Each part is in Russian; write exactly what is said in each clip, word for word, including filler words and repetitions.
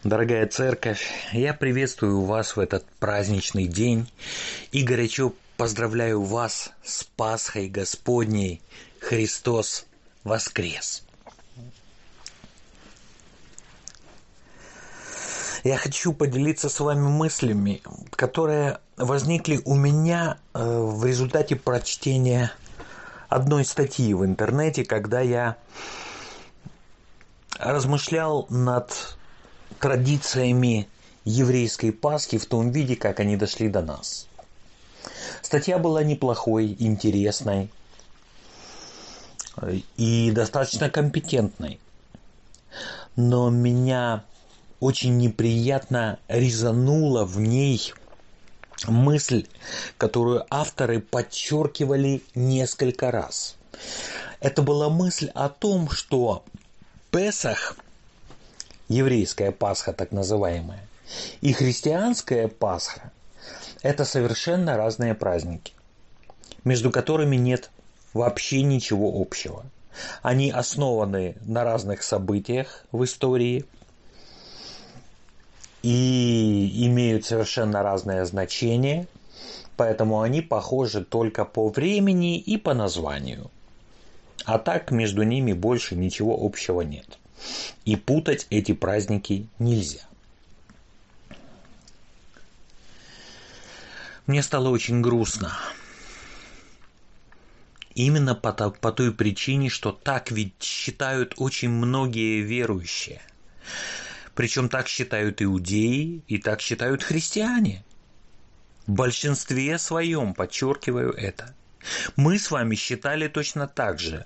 Дорогая церковь, я приветствую вас в этот праздничный день и горячо поздравляю вас с Пасхой Господней. Христос воскрес! Я хочу поделиться с вами мыслями, которые возникли у меня в результате прочтения одной статьи в интернете, когда я размышлял над традициями еврейской Пасхи в том виде, как они дошли до нас. Статья была неплохой, интересной и достаточно компетентной, но меня очень неприятно резанула в ней мысль, которую авторы подчеркивали несколько раз. Это была мысль о том, что Песах, еврейская Пасха так называемая, и христианская Пасха – это совершенно разные праздники, между которыми нет вообще ничего общего. Они основаны на разных событиях в истории и имеют совершенно разное значение, поэтому они похожи только по времени и по названию. А так между ними больше ничего общего нет. И путать эти праздники нельзя. Мне стало очень грустно. Именно по, по той причине, что так ведь считают очень многие верующие. Причем так считают иудеи и так считают христиане. В большинстве своем, подчеркиваю это. Мы с вами считали точно так же.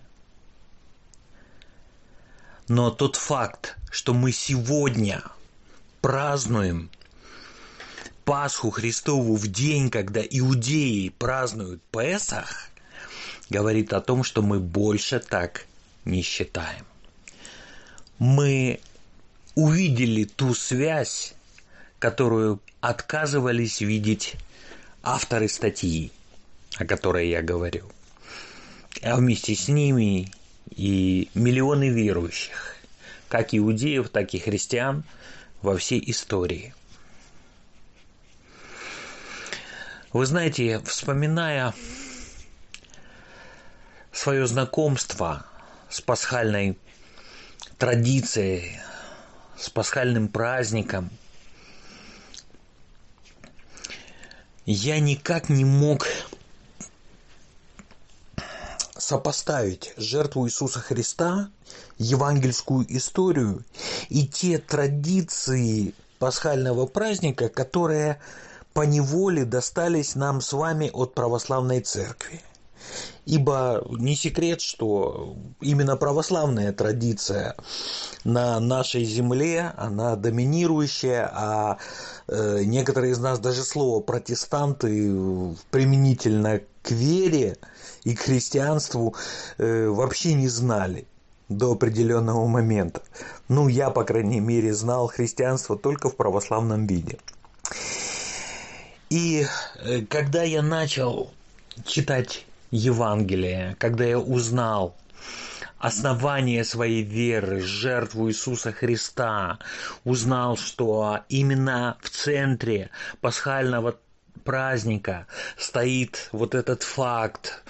Но тот факт, что мы сегодня празднуем Пасху Христову в день, когда иудеи празднуют Песах, говорит о том, что мы больше так не считаем. Мы увидели ту связь, которую отказывались видеть авторы статьи, о которой я говорю, а вместе с ними и миллионы верующих, как иудеев, так и христиан во всей истории. Вы знаете, вспоминая свое знакомство с пасхальной традицией, с пасхальным праздником, я никак не мог сопоставить жертву Иисуса Христа, евангельскую историю и те традиции пасхального праздника, которые поневоле достались нам с вами от православной церкви. Ибо не секрет, что именно православная традиция на нашей земле, она доминирующая, а э, некоторые из нас даже слово протестанты применительно к вере и к христианству э, вообще не знали до определенного момента. Ну, я, по крайней мере, знал христианство только в православном виде. И э, когда я начал читать Евангелие, когда я узнал основание своей веры, жертву Иисуса Христа, узнал, что именно в центре пасхального праздника стоит вот этот факт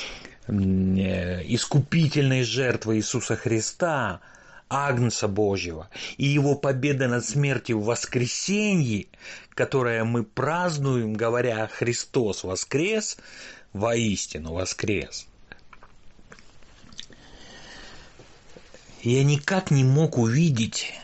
искупительной жертвы Иисуса Христа, Агнца Божьего, и его победа над смертью в воскресенье, которое мы празднуем, говоря «Христос воскрес», воистину воскрес. Я никак не мог увидеть,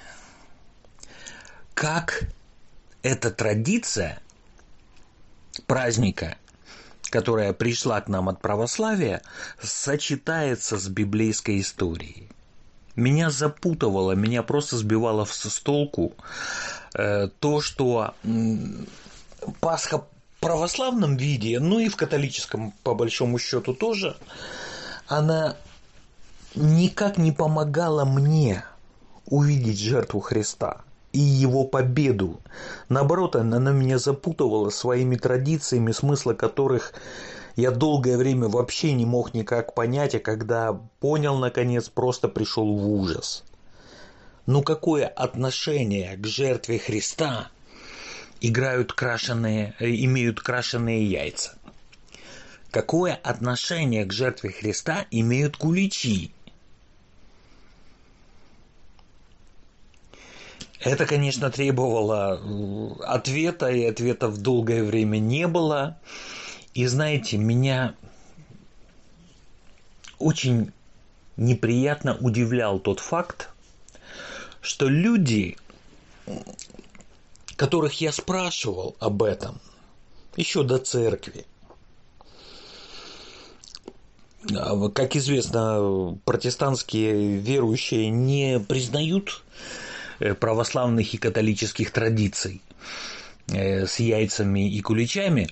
как эта традиция праздника, которая пришла к нам от православия, сочетается с библейской историей. Меня запутывало, меня просто сбивало с толку э, то, что э, Пасха в православном виде, ну и в католическом по большому счету тоже, она никак не помогала мне увидеть жертву Христа и его победу. Наоборот, она меня запутывала своими традициями, смысла которых я долгое время вообще не мог никак понять, а когда понял, наконец, просто пришел в ужас. Ну какое отношение к жертве Христа играют крашеные, имеют крашеные яйца? Какое отношение к жертве Христа имеют куличи? Это, конечно, требовало ответа, и ответа в долгое время не было. И знаете, меня очень неприятно удивлял тот факт, что люди, которых я спрашивал об этом еще до церкви, как известно, протестантские верующие не признают православных и католических традиций с яйцами и куличами,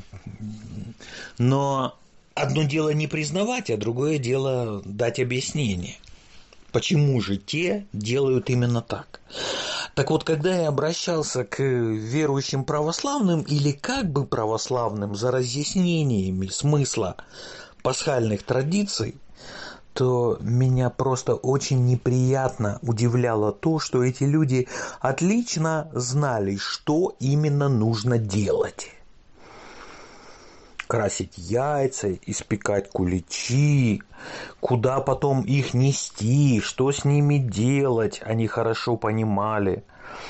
но одно дело не признавать, а другое дело дать объяснение, почему же те делают именно так. Так вот, когда я обращался к верующим православным или как бы православным за разъяснениями смысла пасхальных традиций, то меня просто очень неприятно удивляло то, что эти люди отлично знали, что именно нужно делать. Красить яйца, испекать куличи, куда потом их нести, что с ними делать, они хорошо понимали.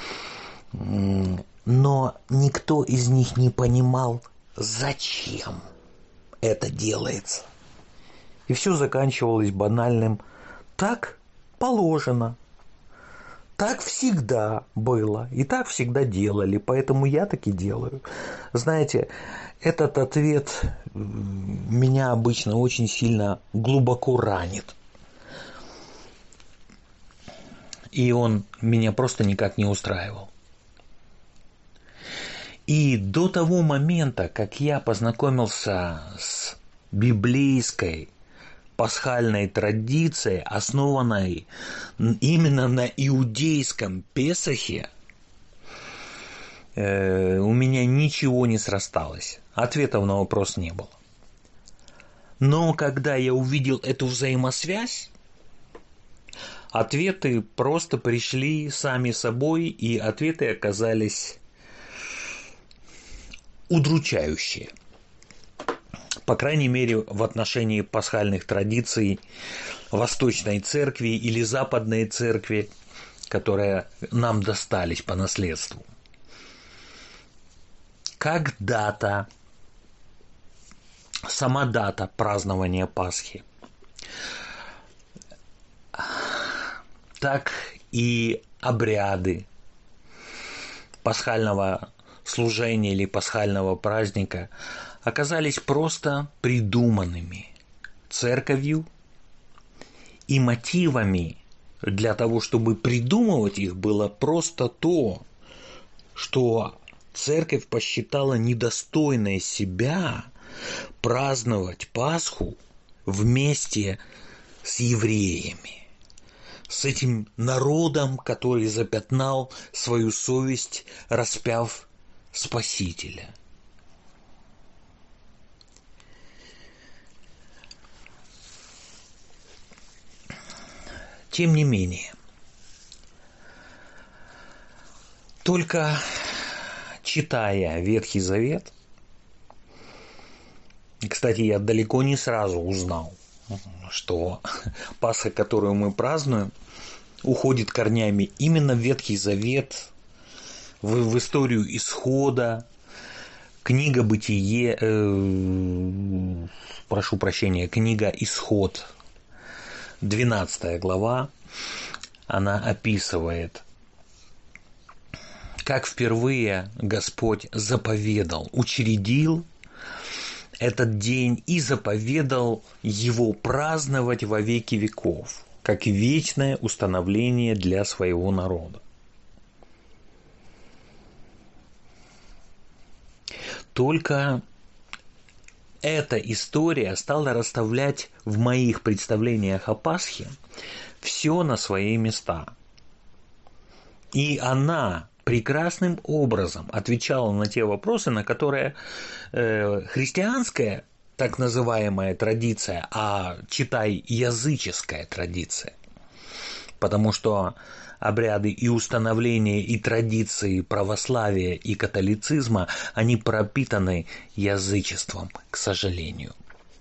Но никто из них не понимал, зачем это делается. И все заканчивалось банальным: так положено, так всегда было, и так всегда делали, поэтому я так и делаю. Знаете, этот ответ меня обычно очень сильно глубоко ранит. И он меня просто никак не устраивал. И до того момента, как я познакомился с библейской пасхальной традицией, основанной именно на иудейском Песахе, э, у меня ничего не срасталось. Ответов на вопрос не было. Но когда я увидел эту взаимосвязь, ответы просто пришли сами собой, и ответы оказались удручающие. По крайней мере, в отношении пасхальных традиций Восточной Церкви или Западной Церкви, которые нам достались по наследству. Как дата, сама дата празднования Пасхи, так и обряды пасхального служения или пасхального праздника оказались просто придуманными церковью, и мотивами для того, чтобы придумывать их, было просто то, что церковь посчитала недостойной себя праздновать Пасху вместе с евреями, с этим народом, который запятнал свою совесть, распяв Спасителя. Тем не менее, только читая Ветхий Завет, кстати, я далеко не сразу узнал, что Пасха, которую мы празднуем, уходит корнями именно в Ветхий Завет, в, в историю Исхода, книга Бытие, э, прошу прощения, книга Исход, двенадцатая глава, она описывает, как впервые Господь заповедал, учредил этот день и заповедал его праздновать во веки веков, как вечное установление для своего народа. Только эта история стала расставлять в моих представлениях о Пасхе все на свои места. И она прекрасным образом отвечала на те вопросы, на которые э, христианская так называемая традиция, а читай языческая традиция, потому что обряды и установления, и традиции православия и католицизма, они пропитаны язычеством, к сожалению.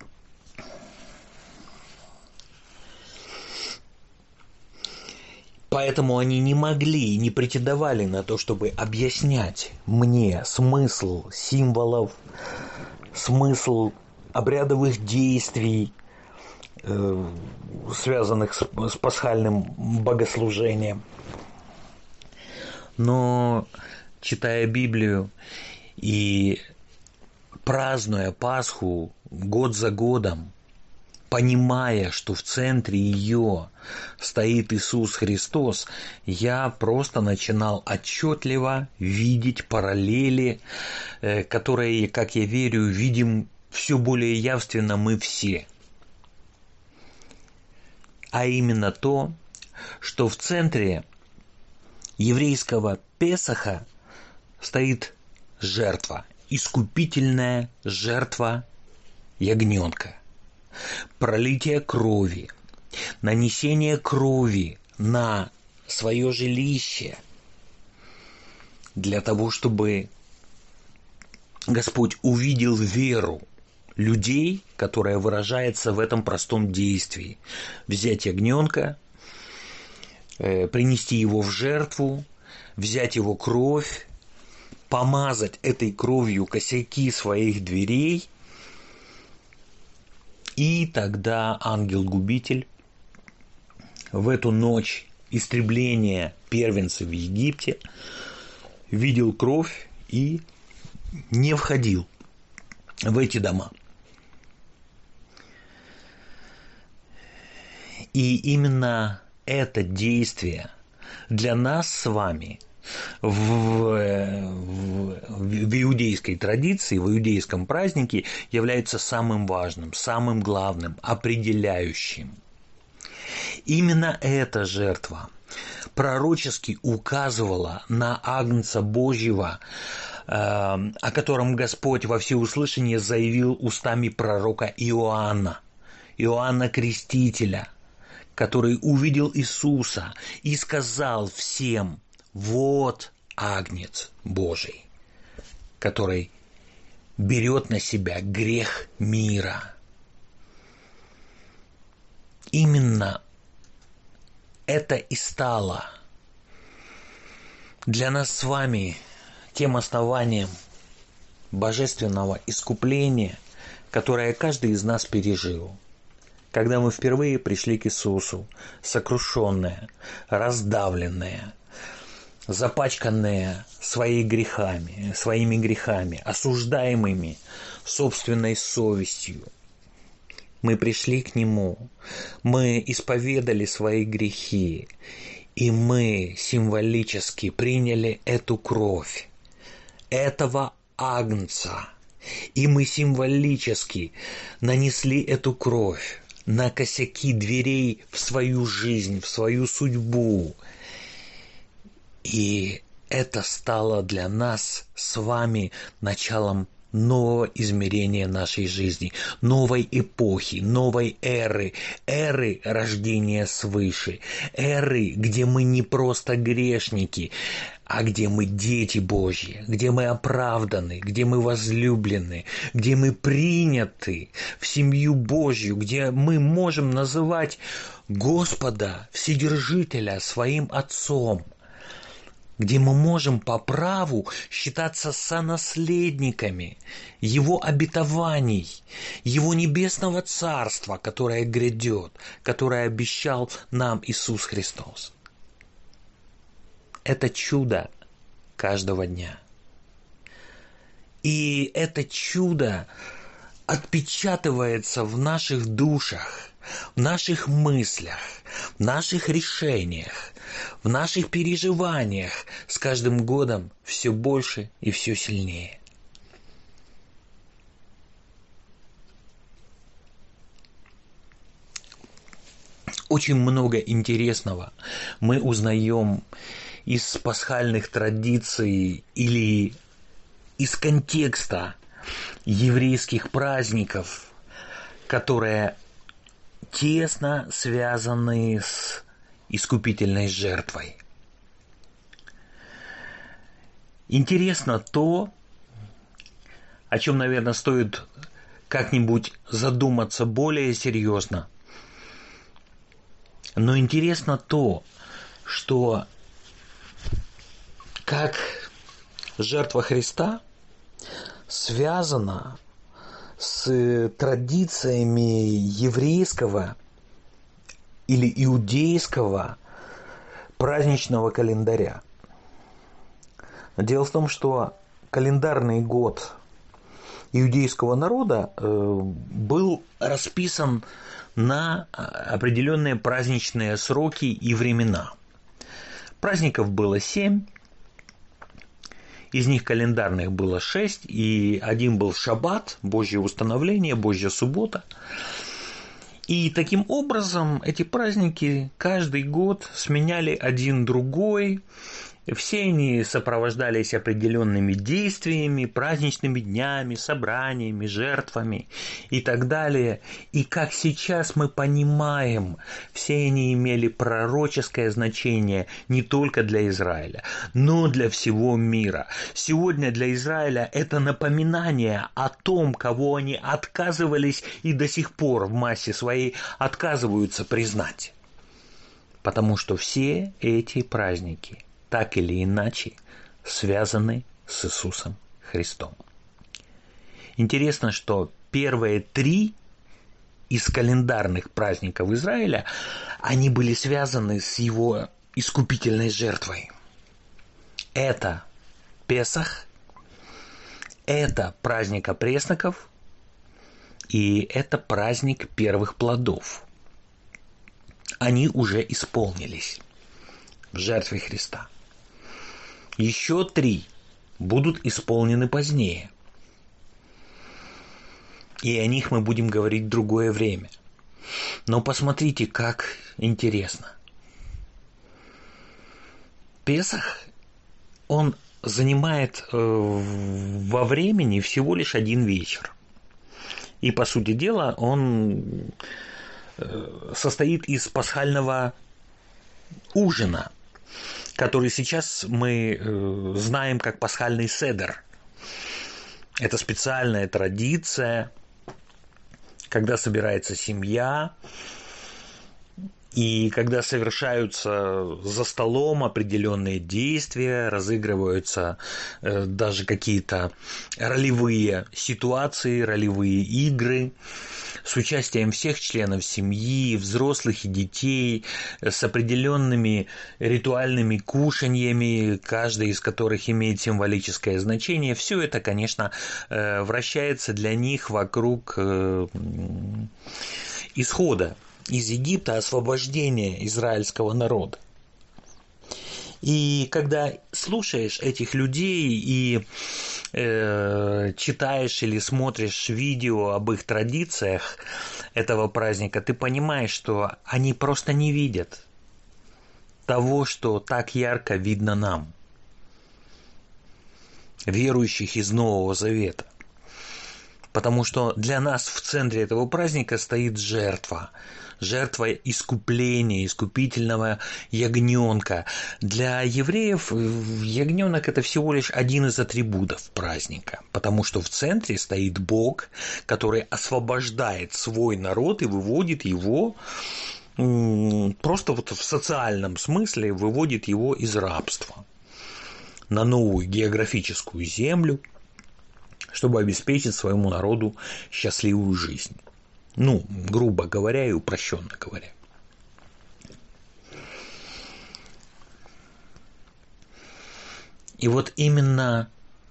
Поэтому они не могли и не претендовали на то, чтобы объяснять мне смысл символов, смысл обрядовых действий, э, связанных с, с пасхальным богослужением. Но, читая Библию и празднуя Пасху год за годом, понимая, что в центре ее стоит Иисус Христос, я просто начинал отчетливо видеть параллели, которые, как я верю, видим все более явственно мы все. А именно то, что в центре еврейского Песаха стоит жертва, искупительная жертва ягненка. Пролитие крови, нанесение крови на свое жилище для того, чтобы Господь увидел веру людей, которая выражается в этом простом действии. Взять ягненка, принести его в жертву, взять его кровь, помазать этой кровью косяки своих дверей, и тогда ангел-губитель в эту ночь истребления первенцев в Египте видел кровь и не входил в эти дома. И именно это действие для нас с вами в, в, в иудейской традиции, в иудейском празднике является самым важным, самым главным, определяющим. Именно эта жертва пророчески указывала на Агнца Божьего, э, о котором Господь во всеуслышание заявил устами пророка Иоанна, Иоанна Крестителя, который увидел Иисуса и сказал всем: «Вот Агнец Божий, который берет на себя грех мира». Именно это и стало для нас с вами тем основанием божественного искупления, которое каждый из нас пережил, когда мы впервые пришли к Иисусу, сокрушенные, раздавленные, запачканные своими грехами, своими грехами, осуждаемыми собственной совестью. Мы пришли к Нему, мы исповедали свои грехи, и мы символически приняли эту кровь, этого Агнца, и мы символически нанесли эту кровь на косяки дверей в свою жизнь, в свою судьбу. И это стало для нас с вами началом нового измерения нашей жизни, новой эпохи, новой эры, эры рождения свыше, эры, где мы не просто грешники, а где мы дети Божьи, где мы оправданы, где мы возлюблены, где мы приняты в семью Божью, где мы можем называть Господа, Вседержителя своим Отцом, где мы можем по праву считаться сонаследниками Его обетований, Его небесного Царства, которое грядет, которое обещал нам Иисус Христос. Это чудо каждого дня. И это чудо отпечатывается в наших душах, в наших мыслях, в наших решениях, в наших переживаниях с каждым годом все больше и все сильнее. Очень много интересного мы узнаем из пасхальных традиций или из контекста еврейских праздников, которые тесно связаны с искупительной жертвой. Интересно то, о чем, наверное, стоит как-нибудь задуматься более серьезно. Но интересно то, что как жертва Христа связана с традициями еврейского или иудейского праздничного календаря. Дело в том, что календарный год иудейского народа был расписан на определенные праздничные сроки и времена. Праздников было семь, из них календарных было шесть, и один был шаббат, Божье установление, Божья суббота. И таким образом эти праздники каждый год сменяли один другой. Все они сопровождались определенными действиями, праздничными днями, собраниями, жертвами и так далее. И как сейчас мы понимаем, все они имели пророческое значение не только для Израиля, но для всего мира. Сегодня для Израиля это напоминание о том, кого они отказывались и до сих пор в массе своей отказываются признать. Потому что все эти праздники так или иначе связаны с Иисусом Христом. Интересно, что первые три из календарных праздников Израиля, они были связаны с его искупительной жертвой. Это Песах, это праздник опресноков и это праздник первых плодов. Они уже исполнились в жертве Христа. Еще три будут исполнены позднее. И о них мы будем говорить в другое время. Но посмотрите, как интересно. Песах, он занимает э, во времени всего лишь один вечер. И, по сути дела, он э, состоит из пасхального ужина, который сейчас мы э, знаем как пасхальный седер. Это специальная традиция, когда собирается семья, и когда совершаются за столом определенные действия, разыгрываются э, даже какие-то ролевые ситуации, ролевые игры с участием всех членов семьи, взрослых и детей, с определенными ритуальными кушаньями, каждый из которых имеет символическое значение. Все это, конечно, э, вращается для них вокруг э, исхода из Египта, освобождения израильского народа. И когда слушаешь этих людей и э, читаешь или смотришь видео об их традициях этого праздника, ты понимаешь, что они просто не видят того, что так ярко видно нам, верующих из Нового Завета. Потому что для нас в центре этого праздника стоит жертва. Жертва искупления, искупительного ягненка. Для евреев ягненок – это всего лишь один из атрибутов праздника, потому что в центре стоит Бог, который освобождает свой народ и выводит его, просто вот в социальном смысле выводит его из рабства на новую географическую землю, чтобы обеспечить своему народу счастливую жизнь. Ну, грубо говоря и упрощенно говоря. И вот именно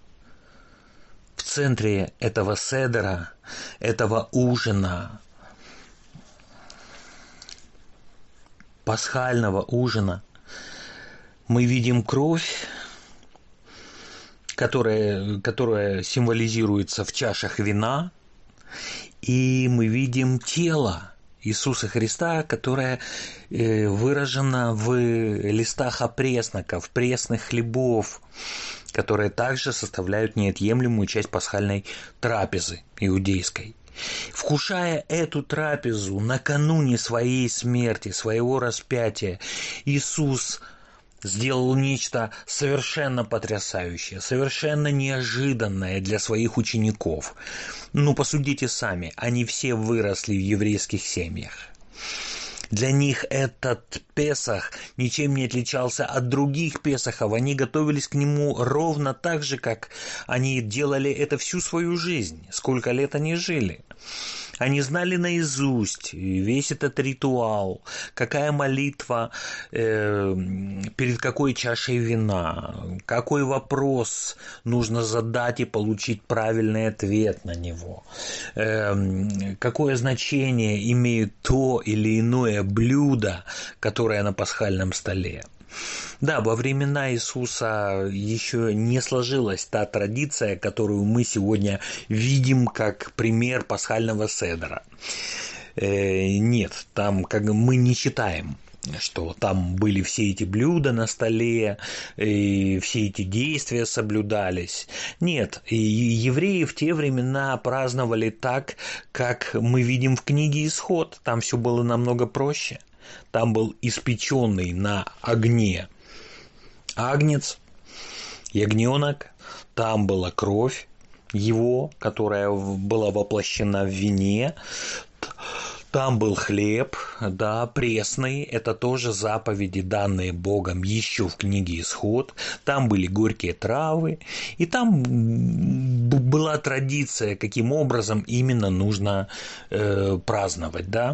в центре этого седера, этого ужина, пасхального ужина, мы видим кровь, которая, которая символизируется в чашах вина, и мы видим тело Иисуса Христа, которое выражено в листах опресноков, пресных хлебов, которые также составляют неотъемлемую часть пасхальной трапезы иудейской. Вкушая эту трапезу накануне своей смерти, своего распятия, Иисус сделал нечто совершенно потрясающее, совершенно неожиданное для своих учеников. Ну, посудите сами, они все выросли в еврейских семьях. Для них этот Песах ничем не отличался от других Песахов. Они готовились к нему ровно так же, как они делали это всю свою жизнь, сколько лет они жили. Они знали наизусть весь этот ритуал, какая молитва э, перед какой чашей вина, какой вопрос нужно задать и получить правильный ответ на него, э, какое значение имеет то или иное блюдо, которое на пасхальном столе. Да, во времена Иисуса еще не сложилась та традиция, которую мы сегодня видим как пример пасхального седера. Э, нет, там как мы не читаем, что там были все эти блюда на столе, и все эти действия соблюдались. Нет, и евреи в те времена праздновали так, как мы видим в книге «Исход». Там все было намного проще. Там был испеченный на огне агнец, ягненок, там была кровь его, которая была воплощена в вине, там был хлеб, да, пресный, это тоже заповеди, данные Богом еще в книге «Исход», там были горькие травы, и там была традиция, каким образом именно нужно э, праздновать, да,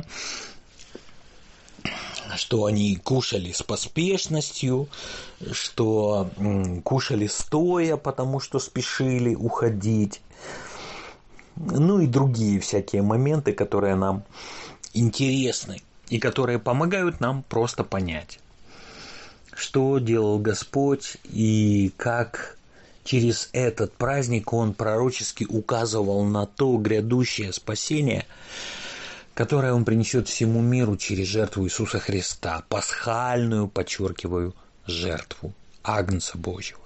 что они кушали с поспешностью, что кушали стоя, потому что спешили уходить. Ну и другие всякие моменты, которые нам интересны и которые помогают нам просто понять, что делал Господь и как через этот праздник Он пророчески указывал на то грядущее спасение, которое Он принесет всему миру через жертву Иисуса Христа, пасхальную, подчеркиваю, жертву Агнца Божьего.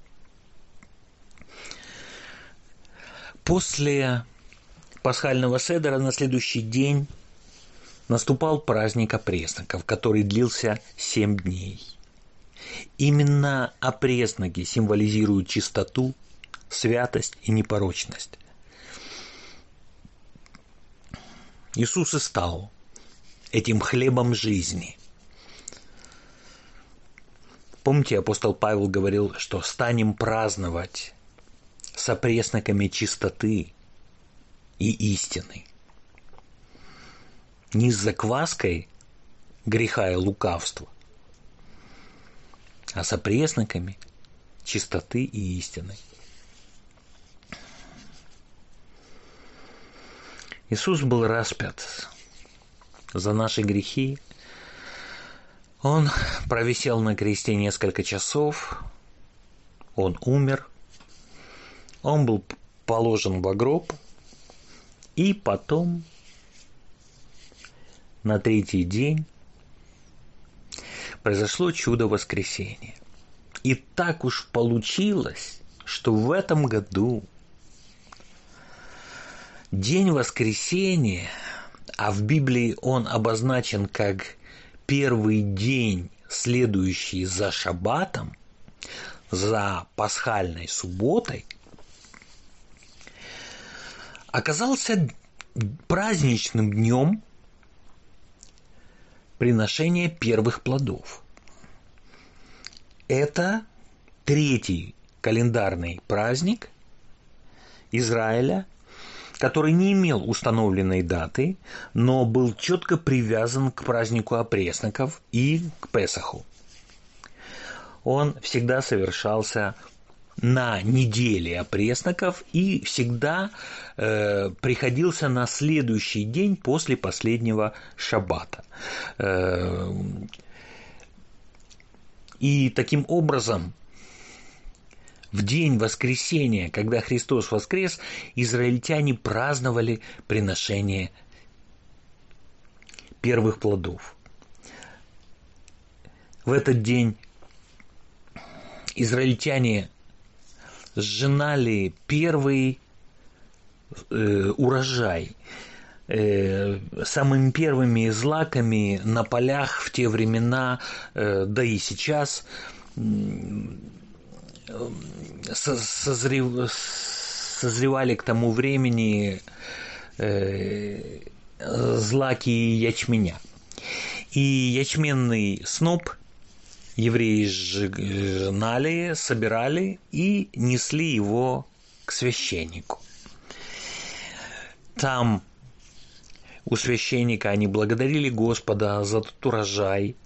После пасхального седера на следующий день наступал праздник опресноков, который длился семь дней. Именно опресноки символизируют чистоту, святость и непорочность. Иисус и стал этим хлебом жизни. Помните, апостол Павел говорил, что станем праздновать с опресноками чистоты и истины. Не с закваской греха и лукавства, а с опресноками чистоты и истины. Иисус был распят за наши грехи. Он провисел на кресте несколько часов. Он умер. Он был положен в гроб. И потом, на третий день, произошло чудо воскресения. И так уж получилось, что в этом году День воскресения, а в Библии он обозначен как первый день, следующий за шаббатом, за пасхальной субботой, оказался праздничным днем приношения первых плодов. Это третий календарный праздник Израиля, который не имел установленной даты, но был четко привязан к празднику опресноков и к Песаху. Он всегда совершался на неделе опресноков и всегда э, приходился на следующий день после последнего шаббата. Э, и таким образом, в день воскресения, когда Христос воскрес, израильтяне праздновали приношение первых плодов. В этот день израильтяне сжинали первый э, урожай. Э, самыми первыми злаками на полях в те времена, э, да и сейчас, э, созрев, созревали к тому времени э, злаки ячменя. И ячменный сноп евреи жнали, собирали и несли его к священнику. Там у священника они благодарили Господа за тот урожай,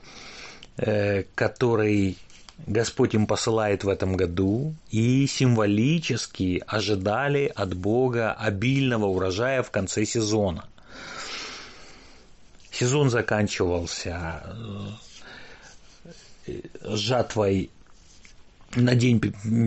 который Господь им посылает в этом году, и символически ожидали от Бога обильного урожая в конце сезона. Сезон заканчивался жатвой на день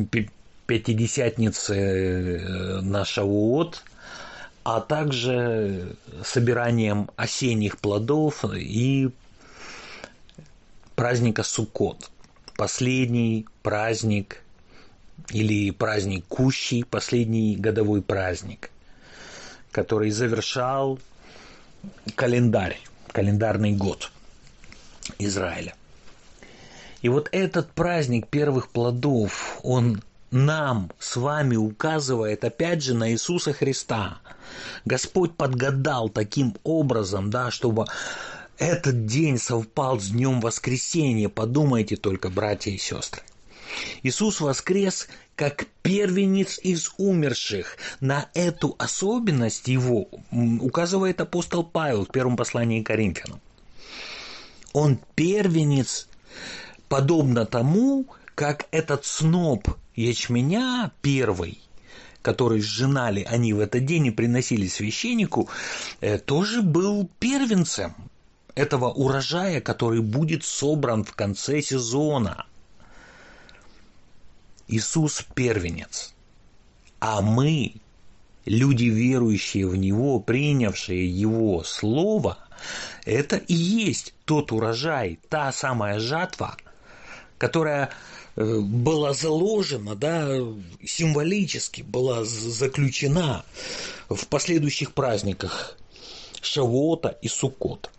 Пятидесятницы на Шавуот, а также собиранием осенних плодов и праздника Суккот. Последний праздник или праздник Кущи, последний годовой праздник, который завершал календарь, календарный год Израиля. И вот этот праздник первых плодов, он нам с вами указывает опять же на Иисуса Христа. Господь подгадал таким образом, да, чтобы этот день совпал с днем воскресения. Подумайте только, братья и сестры. Иисус воскрес как первенец из умерших. На эту особенность его указывает апостол Павел в первом послании к Коринфянам. Он первенец, подобно тому, как этот сноп ячменя первый, который сжинали они в этот день и приносили священнику, тоже был первенцем этого урожая, который будет собран в конце сезона. Иисус первенец, а мы, люди, верующие в Него, принявшие Его Слово, это и есть тот урожай, та самая жатва, которая была заложена, да, символически была заключена в последующих праздниках Шавуота и Суккота.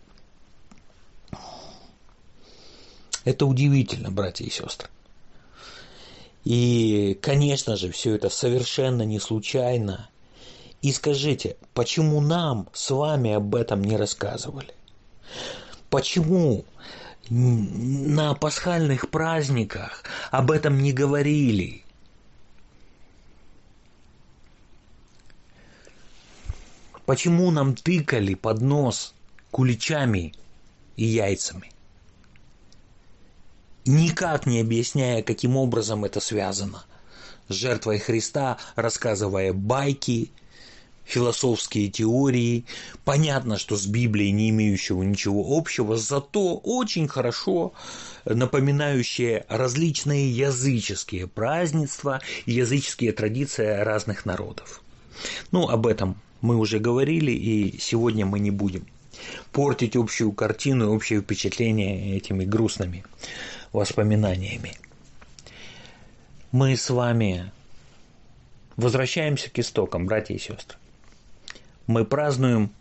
Это удивительно, братья и сестры. И, конечно же, все это совершенно не случайно. И скажите, почему нам с вами об этом не рассказывали? Почему на пасхальных праздниках об этом не говорили? Почему нам тыкали под нос куличами и яйцами, никак не объясняя, каким образом это связано с жертвой Христа, рассказывая байки, философские теории, понятно, что с Библией не имеющего ничего общего, зато очень хорошо напоминающие различные языческие празднества и языческие традиции разных народов. Ну, об этом мы уже говорили, и сегодня мы не будем портить общую картину и общее впечатление этими грустными воспоминаниями. Мы с вами возвращаемся к истокам, братья и сестры. Мы празднуем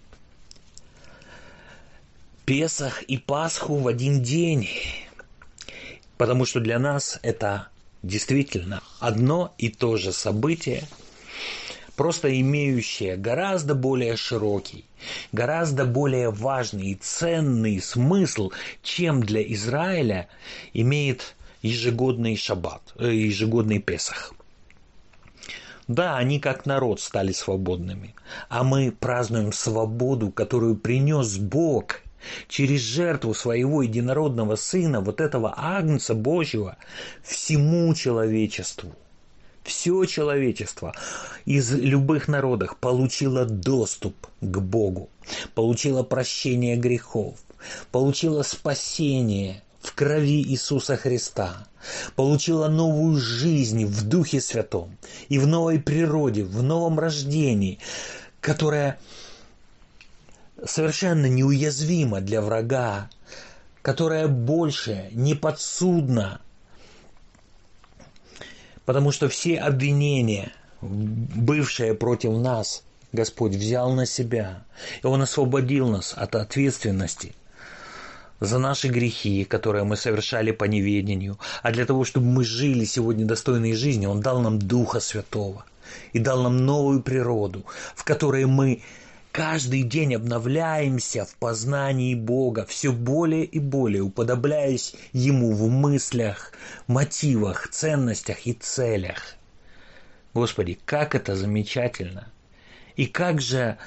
Песах и Пасху в один день, потому что для нас это действительно одно и то же событие, просто имеющее гораздо более широкий, гораздо более важный и ценный смысл, чем для Израиля имеет ежегодный шаббат, ежегодный Песах. Да, они как народ стали свободными, а мы празднуем свободу, которую принес Бог через жертву своего единородного Сына, вот этого Агнца Божьего, всему человечеству. Все человечество из любых народов получило доступ к Богу, получило прощение грехов, получило спасение в крови Иисуса Христа, получила новую жизнь в Духе Святом и в новой природе, в новом рождении, которая совершенно неуязвима для врага, которая больше не подсудна, потому что все обвинения бывшее против нас, Господь взял на себя, и Он освободил нас от ответственности за наши грехи, которые мы совершали по неведению, а для того, чтобы мы жили сегодня достойной жизни, Он дал нам Духа Святого и дал нам новую природу, в которой мы каждый день обновляемся в познании Бога, все более и более уподобляясь Ему в мыслях, мотивах, ценностях и целях. Господи, как это замечательно! И как же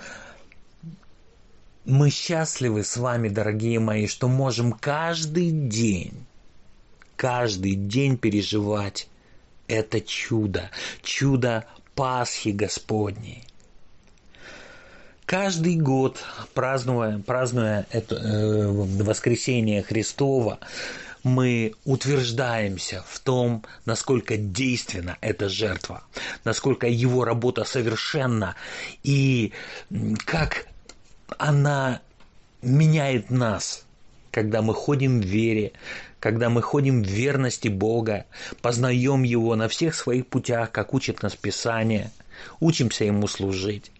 мы счастливы с вами, дорогие мои, что можем каждый день, каждый день переживать это чудо, чудо Пасхи Господней. Каждый год, празднуя, празднуя это э, воскресение Христово, мы утверждаемся в том, насколько действенна эта жертва, насколько Его работа совершенна и как она меняет нас, когда мы ходим в вере, когда мы ходим в верности Бога, познаем Его на всех своих путях, как учит нас Писание, учимся Ему служить.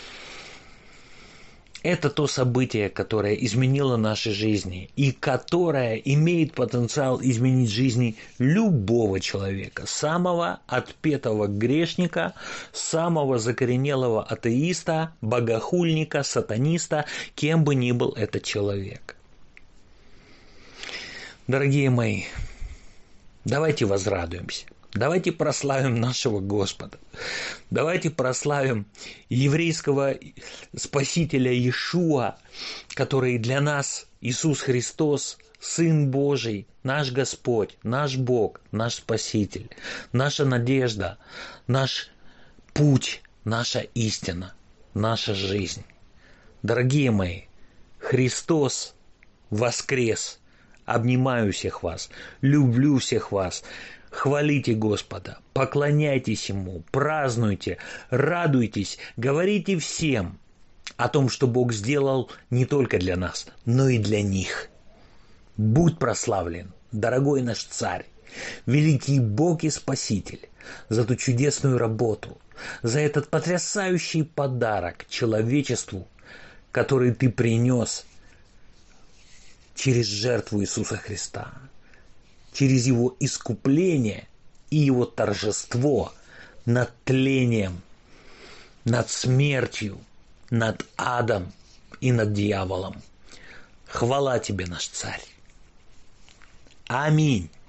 Это то событие, которое изменило наши жизни и которое имеет потенциал изменить жизни любого человека, самого отпетого грешника, самого закоренелого атеиста, богохульника, сатаниста, кем бы ни был этот человек. Дорогие мои, давайте возрадуемся. Давайте прославим нашего Господа. Давайте прославим еврейского Спасителя Иешуа, который для нас Иисус Христос, Сын Божий, наш Господь, наш Бог, наш Спаситель, наша надежда, наш путь, наша истина, наша жизнь. Дорогие мои, Христос воскрес. Обнимаю всех вас, люблю всех вас. Хвалите Господа, поклоняйтесь Ему, празднуйте, радуйтесь, говорите всем о том, что Бог сделал не только для нас, но и для них. Будь прославлен, дорогой наш Царь, великий Бог и Спаситель, за ту чудесную работу, за этот потрясающий подарок человечеству, который Ты принес через жертву Иисуса Христа. Через Его искупление и Его торжество над тлением, над смертью, над адом и над дьяволом. Хвала Тебе, наш Царь. Аминь.